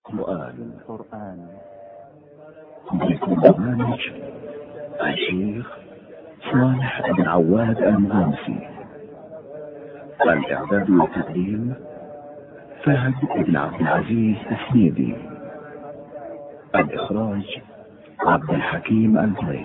القرآن برنامج الشيخ صالح بن عواد المغامسي. الإعداد والتقديم فهد بن عبد العزيز السنيدي. الإخراج عبد الحكيم الزيد.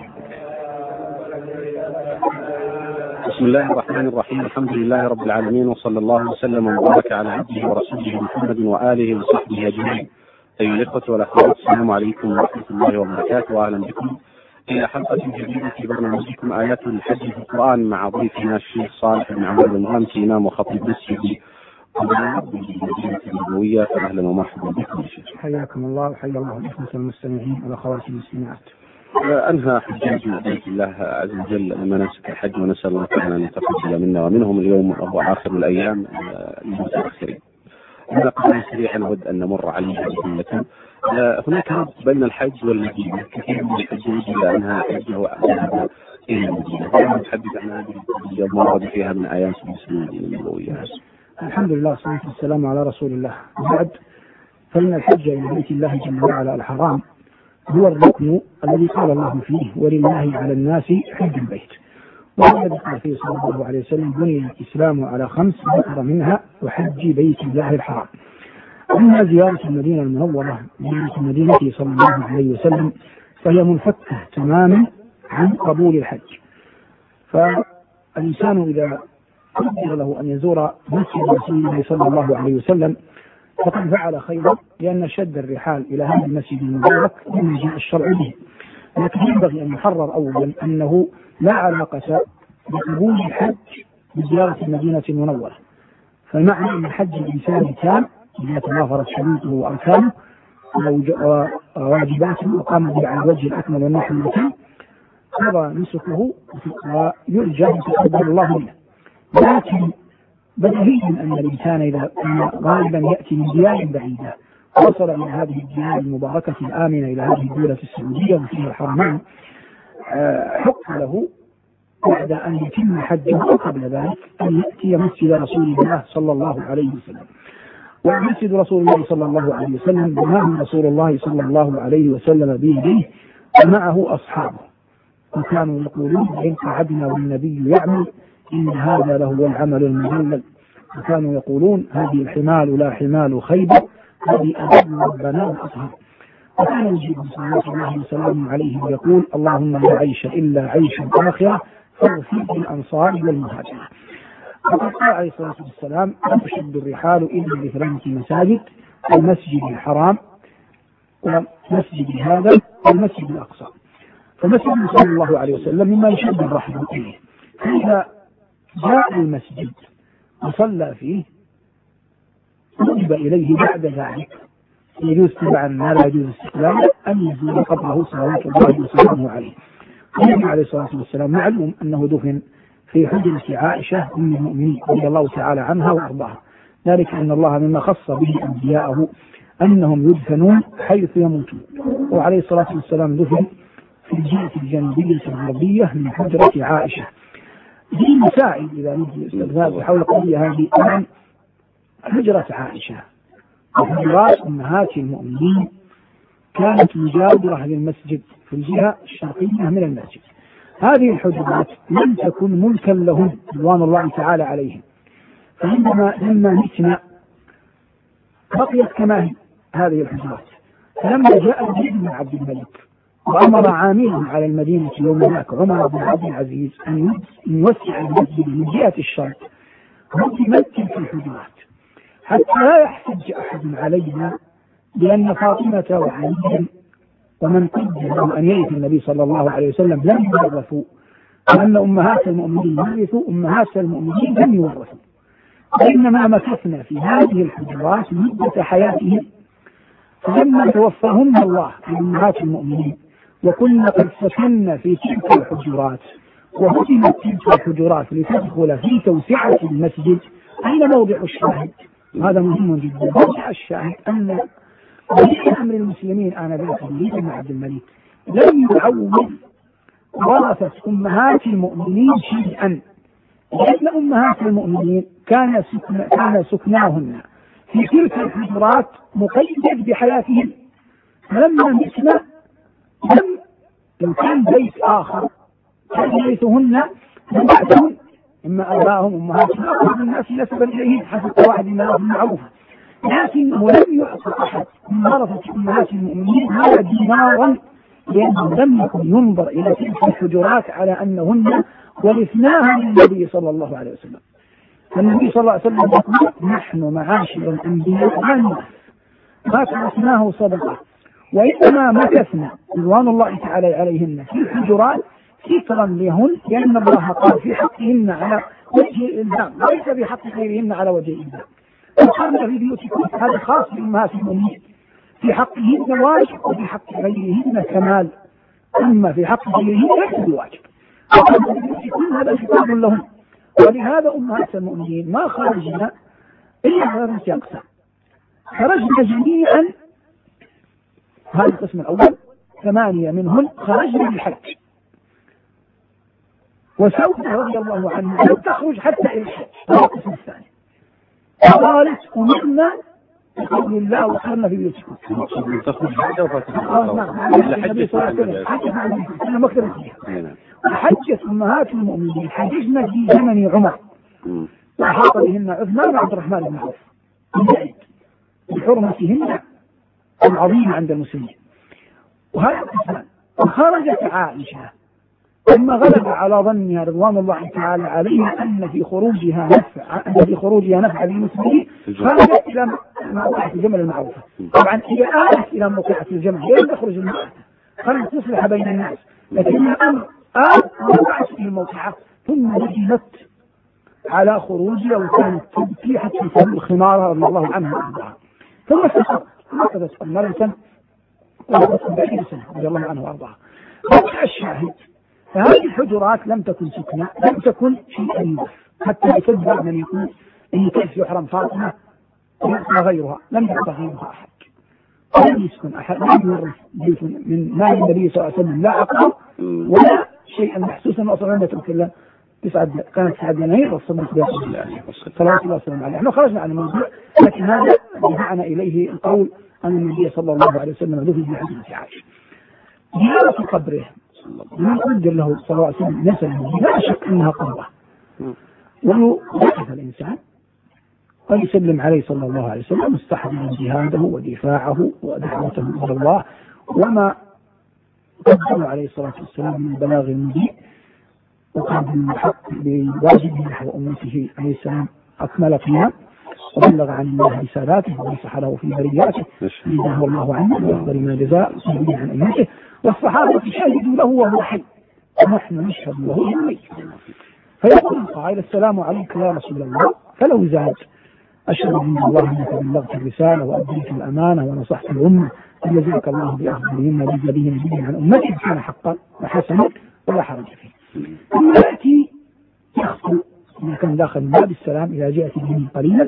بسم الله الرحمن الرحيم. الحمد لله رب العالمين، وصلى الله وسلم وبارك على عبده ورسوله محمد وآله وصحبه أجمعين. أيها الإخوة والأخوات، السلام عليكم ورحمة الله وبركاته، وأهلا بكم إلى حلقة جديدة في برنامجكم آيات الحج في القرآن مع ضيفنا الشيخ صالح بن عواد المغامسي، إمام وخطيب مسجد بالمدينة النبوية. فأهلا ومرحبا بكم يا شيخ. حياكم الله وحيا الله الإخوة المستمعين والأخوات المستمعات. أنهى حجاج بيت الله عز وجل مناسك الحج، ونسأل الله تعالى أن يتقبل منا ومنهم. اليوم هو آخر الأيام المتأخرين. قبل سريعا نود أن نمر عليها جملة. هناك ربط بين الحج والمدينة. كثير من الحجاج إلى أنها حجه ذهب إلى المدينة. نتحدث عن هذه القضية ما ورد فيها من آيات المدينة النبوية. الحمد لله والصلاة والسلام على رسول الله. بعد، فإن الحج إلى بيت الله جل وعلا الحرام هو الركن الذي قال الله فيه: ولله على الناس حج البيت. وهذا ذكر فيه صلى الله عليه وسلم: بني الإسلام على 5 ذكر منها وحج بيت الله الحرام. أما زيارة المدينة المنورة، زيارة المدينة صلى الله عليه وسلم، فهي منفكة تماما عن قبول الحج. فالإنسان إذا قدر له أن يزور مسجد رسول الله صلى الله عليه وسلم فقد فعل خيرا، لأن شد الرحال إلى هذا المسجد المبارك مما جاء الشرع به. لكن ينبغي أن يحرر أولا أنه لا علاقة بقبول الحج بزيارة المدينة المنورة. فمعنى أن حج الإنسان تام إذا توافرت شروطه وأركانه وواجباته وقام به على الوجه الأكمل والنحو المتم، قضى نسكه ويرجى أن يتقبل الله منه. لكن بديهي أن الإنسان إذا غالبا يأتي من ديار بعيدة وصل إلى هذه الديار المباركة الآمنة، إلى هذه الدولة السعودية وفيها الحرمان، حق له بعد أن يتم حجه قبل ذلك أن يأتي مسجد رسول الله صلى الله عليه وسلم. ومسجد رسول الله صلى الله عليه وسلم بناه رسول الله صلى الله عليه وسلم بيده ومعه أصحابه، وكانوا يقولون: إن قعدنا والنبي يعمل إن هذا لهو العمل المذلل. وكانوا يقولون: هذه الحمال لا حمال خيبر، هذه أدب ربنا وأطهر. وكان يجيب صلى الله عليه وسلم عليه ويقول: اللهم لا عيش إلا عيش الآخرة فاغفر بالأنصار والمهاجرين. وقد قال عليه الصلاة والسلام: لا تشد الرحال إلا ل3 مساجد: المسجد الحرام ومسجد هذا والمسجد الأقصى. فمسجد صلى الله عليه وسلم مما يشد الرحل إليه. فإذا جاء المسجد وصلى فيه وجب إليه بعد ذلك، يجوز تبعا ما لا يجوز استقلالا، أن يزور قبره صلوات الله وسلامه عليه. النبي عليه الصلاة والسلام معلوم أنه دفن في حجرة عائشة أم المؤمنين رضي الله تعالى عنها وأرضاها، ذلك أن الله مما خص به أنبياءه أنهم يدفنون حيث يموتون. وعليه الصلاة والسلام دفن في الجهة الجنوبية الغربية من حجرة عائشة. في مسائل إذا نجي استغفار حول القضية هذه عن حجرة عائشة وحجرات أمهات المؤمنين كانت مجاورة للمسجد في الجهة الشرقية من المسجد. هذه الحجرات لم تكن ملكا لهم رضوان الله تعالى عليهم، لما متنا بقيت كما هي هذه الحجرات. فلما جاء الوليد بن عبد الملك وأمر عامله على المدينة يوم ذاك عمر بن عبد العزيز أن يوسع المسجد من جهة الشرق ويمثل في الحجرات حتى لا يحتج أحد علينا، لأن فاطمة وعلي ومن قدر أن يرث النبي صلى الله عليه وسلم لم يورثوا، وأن أمهات المؤمنين يورثوا أمهات المؤمنين لم يورثوا، وإنما مكثنا في هذه الحجرات مدة حياتهم. فلما توفاهن الله لأمهات المؤمنين وكنا قد سكننا في تلك الحجرات وهدمت تلك الحجرات لتدخل في توسعة المسجد، أين موضع الشاهد؟ هذا مهم جدا. موضع الشاهد أن ولي أمر المسلمين آنذاك الوليد بن عبد الملك لم يعوض ورثة أمهات المؤمنين شيئا، لأن أمهات المؤمنين كان سكناهن في تلك الحجرات مقيد بحياتهم، فلما متنا لو كان بيت آخر كان بيتهن من بعدهم إما آبائهم أمهاتهم أقرب الناس نسبا إليهم حسب قواعد المعروفة، لكن ولم يعطى أحد من ورثة أمهات المؤمنين هذا دينارا، لأنه لم يكن ينظر إلى تلك الحجرات على أنهن ورثناها من النبي صلى الله عليه وسلم. فالنبي صلى الله عليه وسلم يقول: نحن معاشر الأنبياء ما تركناه صدقة، وإنما مكثنا رضوان الله تعالى عليهن في الحجرات سترا لهن، لأن الله قال في حقهن على وجه الإلزام وليس في حق غيرهن على وجه الإلزام. وقالنا في بيوتكم هذا خاص بأمهات المؤمنين، في حقهن واجب وفي حق غيرهن كمال، أما في حق غيرهن ليس بواجب. وقالنا في بيوتكم هذا خطاب لهم، ولهذا أمهات المؤمنين ما خرجنا إلا على أقسام. خرجنا جميعا، هذا القسم الأول 8 منهن خرجنا بالحج، وسودة رضي الله عنها لم تخرج حتى إلى الحج، هذا القسم الثاني. قالت: أمرنا بقول الله وقرنا في بيوتكم. تخرج بعده وحجت أمهات المؤمنين حججنا في زمن عمر، وأحاط بهن عثمان وعبد الرحمن بن عوف بحرمتهن العظيمة عند المسلمين. وهذا القسمان. وخرجت عائشة لما غلب على ظنها رضوان الله تعالى عليها أن في خروجها نفع للمسلمين، خرجت إلى موقعة الجمل المعروفة. طبعا إذا آلت إلى موقعة الجمل لن تخرج المرأة، خرجت تصلح بين الناس، لكن الأمر وقعت في الموقعة ثم ندمت على خروجها وكانت تبكي حتى تسمى خمارها رضي الله عنها وارضاها، ثم أخذت مرة وقالت سنة رضي الله عنها وارضاها. الشاهد فهذه الحجرات لم تكن سكنة، لم تكن شيئا يوف حتى يتبع من يقول إن كيف يحرم فاطمة وغيرها، لم يحرم غيرها أحد، لم يسكن أحد، لم يورث بيت من مال النبي صلى الله عليه وسلم لا عقار ولا شيئا محسوسا. وأصلا نترك كانت 9 دنانير والصدق بها صلى الله عليه وسلم. احنا خرجنا عن الموضوع، لكن هذا دفعنا إليه القول أن النبي صلى الله عليه وسلم دفن في حجرة عائشة. زيارة قبره من قدر له صلى الله عليه وسلم نسل، لا شك أنها قربة، ويقف الإنسان ويسلم عليه صلى الله عليه وسلم مستحضرا جهاده ودفاعه ودعوته إلى الله وما قدم عليه الصلاة والسلام من البلاغ المبين، وقام بالحق بواجبه نحو أمته عليه السلام أكمل قيام، وبلغ عن الله رسالاته ونصح له في برياته جزاه الله عنه وأفضل ما جزاء وصلى عن أمته، والصحابة شهدوا له وهو حي ونحن نشهد له وهو ميت. فيقول قائل: السلام عليك يا رسول الله، فلو زاد: أشهد أن الله أنك بلغت الرسالة وأديت الأمانة ونصحت الأمة وجزاك الله بأفضلهم وبجزائهم به عن أمتي، كان حقا وحسنا ولا حرج فيه. ثم يأتي يخطو إذا كان داخل باب السلام إلى جهة به قليلا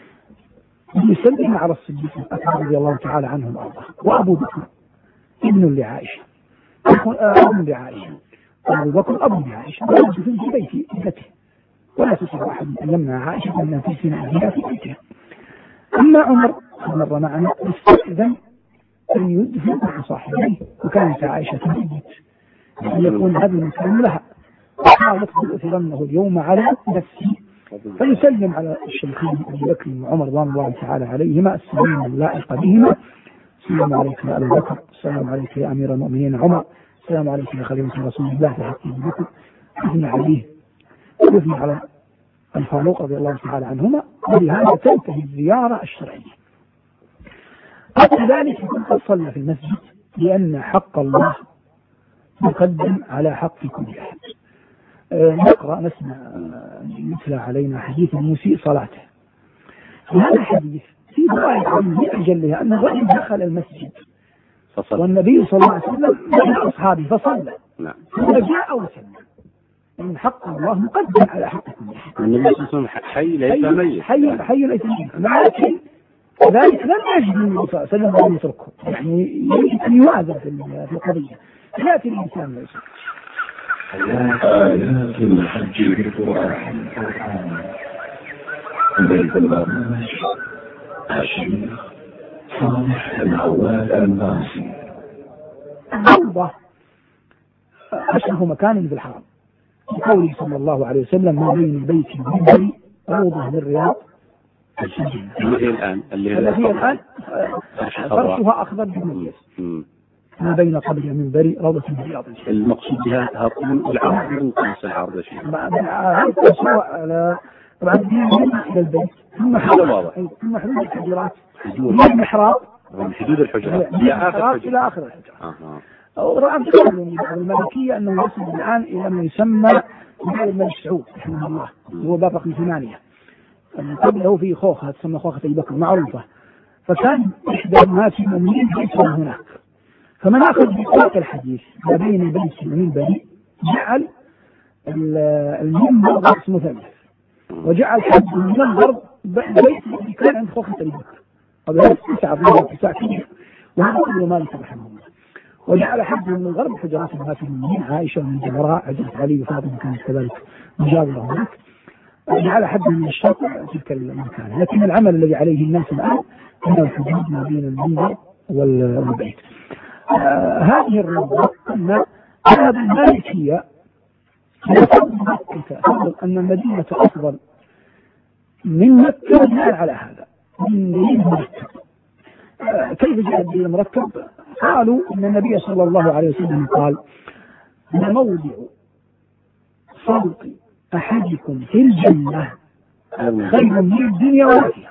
يسلم على الصديق الأكبر رضي الله تعالى عنه وأرضاه، وأبو بكر ابن لعائشة، أبو لعائشة، وأبو بكر أبو لعائشة، ويجلس في بيته ولا تسمع أحد أن يمنع عائشة من تسمع أبيها في بيتها. أما عمر مر معنا استأذن أن يدفن مع صاحبيه، وكانت عائشة تريد أن يكون هذا المكان لها، وقالت: لأثرنه اليوم على نفسي. فيسلم على الشيخين أبي بكر وعمر رضوان الله تعالى عليهما السلام اللائق بهما: السلام عليك يا أبي بكر، السلام عليك يا أمير المؤمنين عمر، السلام عليك يا خليفة رسول الله في حق أبي بكر. يثنى عليه ويثنى على الفاروق رضي الله تعالى عنهما، ولهذا تنتهي الزيارة الشرعية. قبل ذلك قد صلى في المسجد، لأن حق الله يقدم على حق كل أحد. نقرأ نسمع مثل علينا حديث المسيء صلاته. هذا الحديث في رواية عن أجلها أن الرجل دخل المسجد والنبي صلى الله عليه وسلم مع أصحابه فصلى، فجاء وسلم. من حق الله مقدم على حق كل أحد. النبي صلى الله عليه وسلم حي ليس ميت، حي ليس ميت، لكن ذلك لم يجد النبي صلى الله عليه وسلم وأن يتركه، يعني يجب أن يوازن في القضية. يأتي الإنسان ليس آيات الحج في القرآن. بيت البرنامج الشيخ صالح العواد الباسي. الروضة أشرف مكان بالحرم، بقوله صلى الله عليه وسلم: ما بين البيت والمنبر روضة من رياض الجنة. اللي هي الآن فرشها أخضر بالميز، ما بين قبر المنبر روضة من رياض الجنة. المقصود بها هاقون العرض من قيس العرض شيء. طبعا إلى البيت ثم حدود الحجرات، من المحراب من حدود الحجرات إلى آخر الحجرات. ورأى الملكية أنه يصل الآن إلى ما يسمى الملك سعود رحمه الله، هو باب رقم 8. قبله في خوخة تسمى خوخة أبي بكر معروفة، فكان إحدى أمهات المؤمنين بيتها هناك. فمن أخذ بطاقة الحديث ما بين البيت والمنبر جعل المنبر رأس مثلث، وجعل حد من الغرب البيت الذي كان عند خوخة أبي بكر قبل 9 كبير، وهذا كله مالك رحمه الله. وجعل حد من الغرب حجرات أمهات المؤمنين عائشة ومن الزهراء عزيزة علي وفاطمة كانت كذلك مجاورة هناك. جعل حد من الشرق تلك المكان، لكن العمل الذي عليه الناس الآن هو الحدود ما بين المنبر والبيت. هذه الروضة أن هذه المالكية تفضل أن المدينة أفضل من مكة بناء على هذا من دليل مركب. كيف جاء الدليل المركب؟ قالوا أن النبي صلى الله عليه وسلم قال: موضع صوت أحدكم في الجنة خير من الدنيا وما فيها.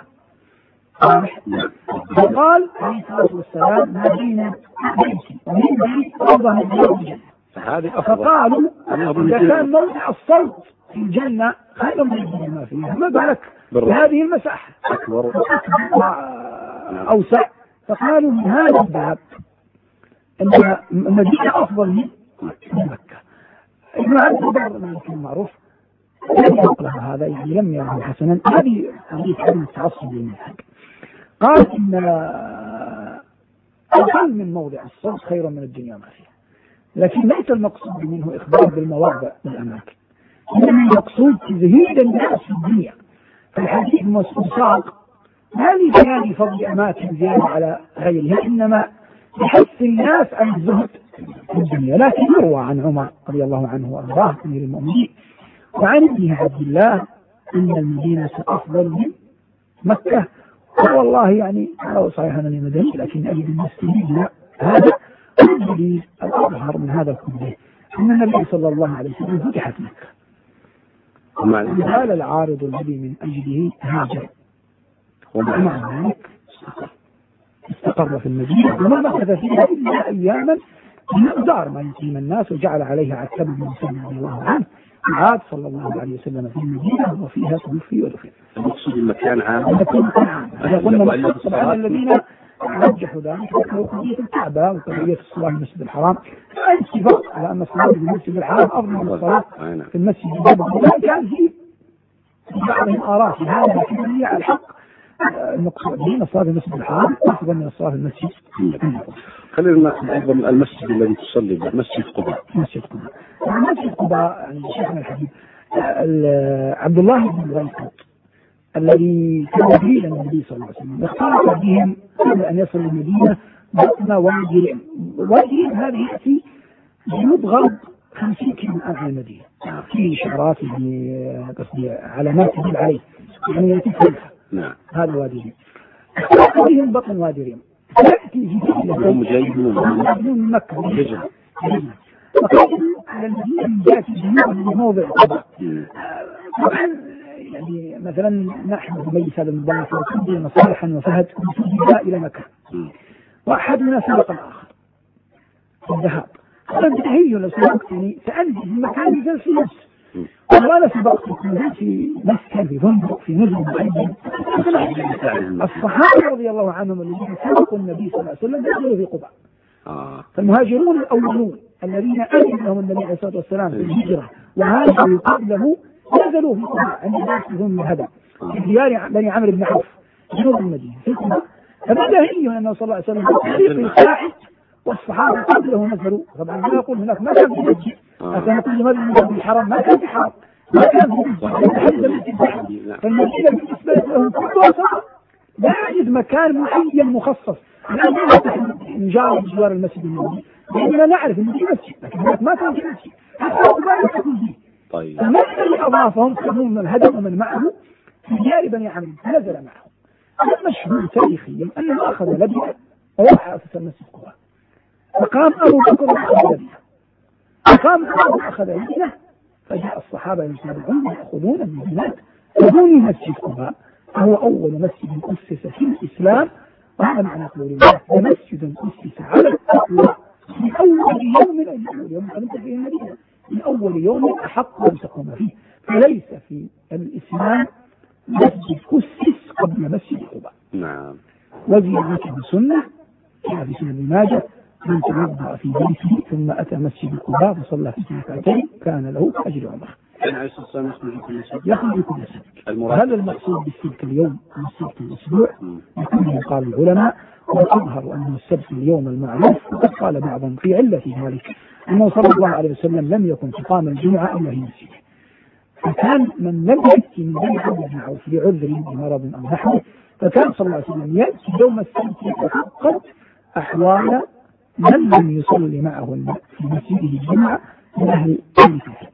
فقال عليه الصلاة والسلام: ما بين بيتي ومن بيتي روضة من رياض الجنة. فقالوا إذا كان موضع الصوت في الجنة خير من الدنيا ما فيها، ما بالك بهذه المساحة أكبر أوسع. فقالوا من هذا الباب أن المدينة أفضل من مكة. ابن عبد البر المعروف لم يقل هذا، يعني لم يره حسنا. هذه عدم التعصب للمنهج. قال إن أقل من موضع الصوت خير من الدنيا ما فيها، لكن ليس المقصود منه إخبار بالمواضع والأماكن، إنما المقصود تزهيد الناس في الدنيا. فالحديث مساق هذه بيان فضل أماكن زيادة على غيرها، إنما يحث الناس عن الزهد في الدنيا. لكن يروى عن عمر رضي الله عنه وأرضاه أمير المؤمنين وعن ابن عبد الله إن المدينة أفضل من مكة. والله يعني لو صحيح أنا مدني، لكن أجد المسلمين هذا الدليل الأظهر من هذا كله أن النبي صلى الله عليه وسلم فتحت مكة. قال العارض الذي من أجله هاجر، ومع ذلك استقر في المدينة وما مكث فيها إلا أياما بمقدار ما يقيم الناس، وجعل عليها عتبة بن مسلم رضي الله عنه عاد صلى الله عليه وسلم في المدينة وفيها توفي ودفن. المقصود المكان عام. قلنا طبعا الذين رجحوا ذلك ذكروا قضية الكعبة وقضية الصلاة في المسجد الحرام، اتفاق على أن الصلاة في المسجد الحرام أفضل من الصلاة في المسجد النبوي. كان في بعضهم آراء في هذا، لكن هي الحق المقصود به الصلاة في المسجد الحرام أفضل من الصلاة في المسجد النبوي. خلينا نأخذ أيضا المسجد الذي تصلي به، مسجد قباء. مسجد قباء يعني شيخنا الحبيب عبد الله بن غيث الذي كان دليلا النبي صلى الله عليه وسلم اختلط بهم قبل أن يصل المدينة بطن وادي ريم. وادي ريم هذه يأتي جنوب غرب 50 كيلو عن المدينة، في شعارات قصدي علامات تدل عليه، يعني يأتي خلفها. هذا وادي ريم اختلط بهم بطن وادي ريم. يأتي هم جايين من مكة فقالوا على المدينة من جهة الجنوب لموضع قباء. طبعا يعني مثلا نحن نميز هذا المبارك وكل صالحا وفهد كنت إلى مكان وأحدنا سبق الآخر في الذهاب. قال هي لو سبقتني سأنزل في مكان يجلس في نفسه، وأنا سبقتك نزلت في مسكن في فندق في نزل معين. الصحابة رضي الله عنهم الذين سبقوا النبي صلى الله عليه وسلم نزلوا في قباء. فالمهاجرون الأولون الذين أذن لهم النبي عليه الصلاة والسلام في الهجرة وهاجروا قبله نزلوا في قباء عند ناس من هذا في ديار بني عمرو بن عوف جنوب المدينة في قباء. فبدا هي أنه صلى الله عليه وسلم في ساحل والصحابة قبله نزلوا. طبعا ما يقول هناك ما كان في مسجد، كان كل مدينة في الحرم ما كان في حرم، ما كان في مسجد. فالمدينة بالنسبة لهم كلها صار لا يوجد مكان معين مخصص. نجار جوار المسجد النبوي لأننا نعرف أنه في مسجد، لكن ما كان في مسجد حتى لا تكون فيه. طيب. المسجد اللي أضافهم كانوا من الهدم ومن معه في ديار بني عمرو نزل معهم. المشهور تاريخيا أنه أخذ لبنة وراح أسس المسجد قباء، فقام أبو بكر وأخذ لبنة، فقام أبو أخذ لبنة، فجاء الصحابة يتابعون يأخذون المدينات فبني مسجد قباء، فهو أول مسجد أسس في الإسلام. وهذا معنى قول الله ومسجد أسس على التقوى من أول يوم أنت في المدينة، من أول يوم أحق أن تقوم فيه. فليس في الإسلام مسجد أسس قبل مسجد قباء. نعم. وزيادته سنة في سنة ابن ماجه من توضأ في بيته ثم أتى مسجد قباء فصلى فيه ركعتين كان له أجر عمره. يخرج كل سنة. هذا المقصود بالسبت اليوم والسبت الأسبوع يكون قال العلماء، وأظهر أن السبت اليوم المعروف، وقد قال بعضهم في علة ذلك أنه صلى الله عليه وسلم لم يكن تقام الجمعة إلا في مسجده، فكان من لم يأتي من بني عمرو بن عوف لعذر بمرض أو نحوه فكان صلى الله عليه وسلم يأتي يوم السبت يتفقد أحوال من لم يصلي معه في مسجده الجمعة من أهل المسجد.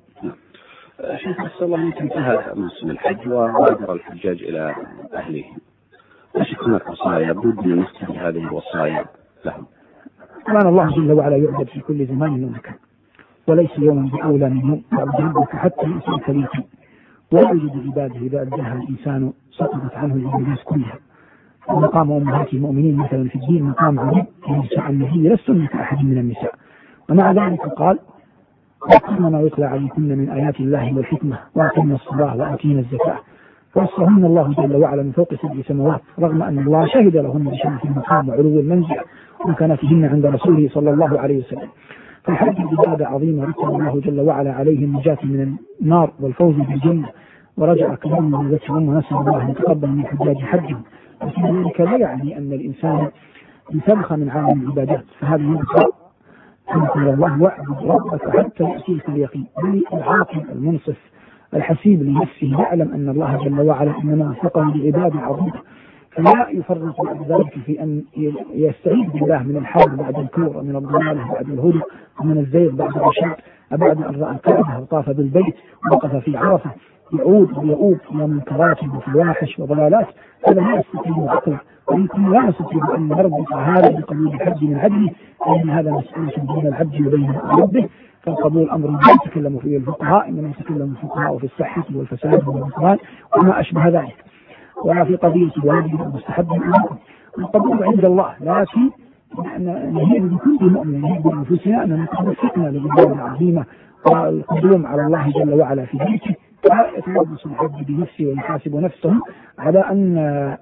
شيخ أسأل الله أن تنتهى موسم الحج وغادر الحجاج إلى أهلهم، ايش هناك وصايا بد من نستخدم هذه الوصايا لهم؟ طبعا الله جل وعلا يعبد في كل زمان ومكان، وليس يوما بأولى من يوم يعبد ربك حتى يؤتي كليته، ويوجد عباده إذا أداها الإنسان سقطت عنه العبادات كلها. ومقام أمهات المؤمنين مثلا في الدين مقام عظيم في نساء النبي لستن كأحد من النساء. ومع ذلك قال وأقمنا ما يتلى عليكن من آيات الله والحكمة وأقمنا الصلاة وآتينا الزكاة، فوصفهن الله جل وعلا من فوق 7 سماوات، رغم أن الله شهد لهن بشرف المقام وعلو المنزلة ومكانتهن عند رسوله صلى الله عليه وسلم. فالحج عبادة عظيمة رتب الله جل وعلا عليه النجاة من النار والفوز بالجنة، ورجع كلام من ذكرهم ونسأل الله أن يتقبل من حجاج حجهم. لكن ذلك لا يعني أن الإنسان ينسلخ من عالم العبادات، فهذه يبقى كما قال الله واعبد ربك حتى يأتيك اليقين. بل العاقل المنصف الحسيب لنفسه يعلم أن الله جل وعلا إنما وفقه لعباده عظيمة، فلا يفرط بعد ذلك في أن يستعيذ بالله من الحال بعد الكور ومن الضلال بعد الهدى ومن الزيغ بعد الرشاد. بعد أن رأى الكعبة وطاف بالبيت ووقف في عرفة يعود ويؤوب إلى منكرات وفواحش وضلالات، هذا لا يستطيع عقله، ويمكن لا يستطيع أن يربط هذا بقبول الحج من عدله، لأن هذا مسؤولية بين العبد وبين ربه. فالقبول أمر لا يتكلم فيه الفقهاء، إنما يتكلم الفقهاء في الصحة والفساد والبطلان وما أشبه ذلك، ولا في قضية الواجب والمستحب منكم. القبول عند الله، لكن نهيب بكل مؤمن نهيب بأنفسنا أن نتوفقنا لعبادة عظيمة والقدوم على الله جل وعلا في ذلك، يتلبس الحج بنفسه ويحاسب نفسه على أن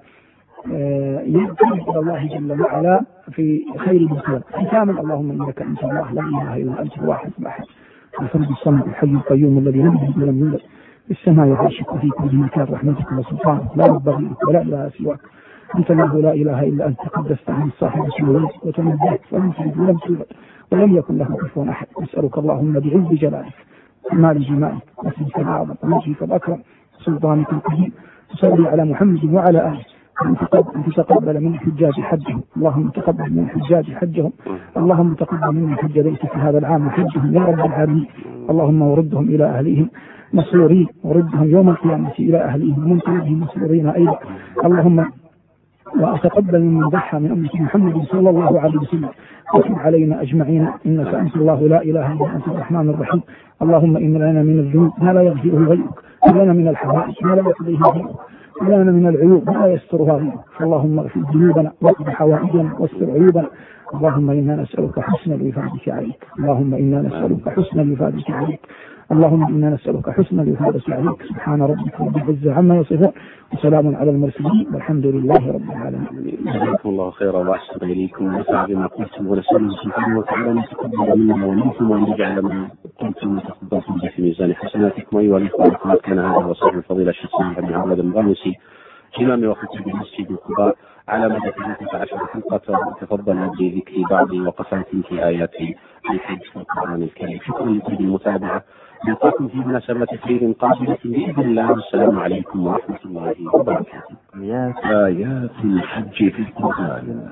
يدعو إلى الله جل وعلا في خير المسلم. ختاما اللهم إنك أنت الله لا إله إلا أنت الواحد الأحد الفرد الصمد الحي القيوم الذي لم يلد ولم يولد في السماء والأرض وفي كل مكان رحمتك وسلطانك لا رب غيرك ولا إله سواك أنت الله لا إله إلا أنت تقدست عن الصاحب السماوات وتنزهت ولم تلد ولم تولد ولم يكن له كفوا أحد. نسألك اللهم بعز جلالك وكمال جمالك واسمك الأعظم ومجدك الأكرم سلطانك القديم تصلي على محمد وعلى آله أن تتقبل من حجاج حجهم. اللهم تقبل من حجاج حجهم، اللهم تقبل من حج بيتك هذا العام حجهم يا رب العالمين. اللهم وردهم إلى أهليهم مسرورين، وردهم يوم القيامة إلى أهليهم منكرين مسرورين أيضا. اللهم وأتقبل من ضحى من أمة محمد صلى الله عليه وسلم وتب علينا أجمعين إنك أنت الله لا إله إلا أنت الرحمن الرحيم. اللهم إن لنا من الذنوب ما لا يغفره غيرك، ولنا من الحوائج ما لا يقضيه غيرك، ولنا من العيوب ما لا يسترها غيرك. اللهم اغفر ذنوبنا واقض حوائجنا واستر عيوبنا. اللهم إنا نسألك حسن الوفادة عليك، اللهم إنا نسألك حسن الوفادة عليك، اللهم إنا نسألك حسن الوفادة عليك. سبحان ربك رب العزة عما يصفون وسلام على المرسلين والحمد لله رب العالمين. جزاكم الله خيرا وأحسن إليكم ونفع بما قلتم، ونسأل سبحانه وتعالى أن يتقبل منا ومنكم وأن يجعل ما قلتم وتقبلتم به في ميزان حسناتكم. أيها الإخوة كان هذا وصف الفضيلة الشيخ سامح بن عبد المغامسي إمام وخطيب المسجد قباء على مدى 13 حلقة تفضل بذكر بعض وقفات في آيات الحج في القرآن الكريم. شكرا لكم المتابعة نلقاكم في مناسبة خير قادمة بإذن الله. والسلام عليكم ورحمة الله وبركاته. آيات الحج في القرآن.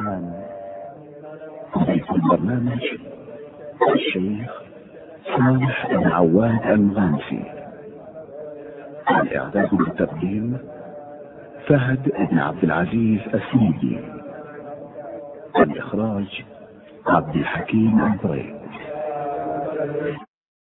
في البرنامج الشيخ صالح بن عواد المغامسي. الإعداد والتقديم فهد بن عبد العزيز السيدي. الإخراج عبد الحكيم البريد.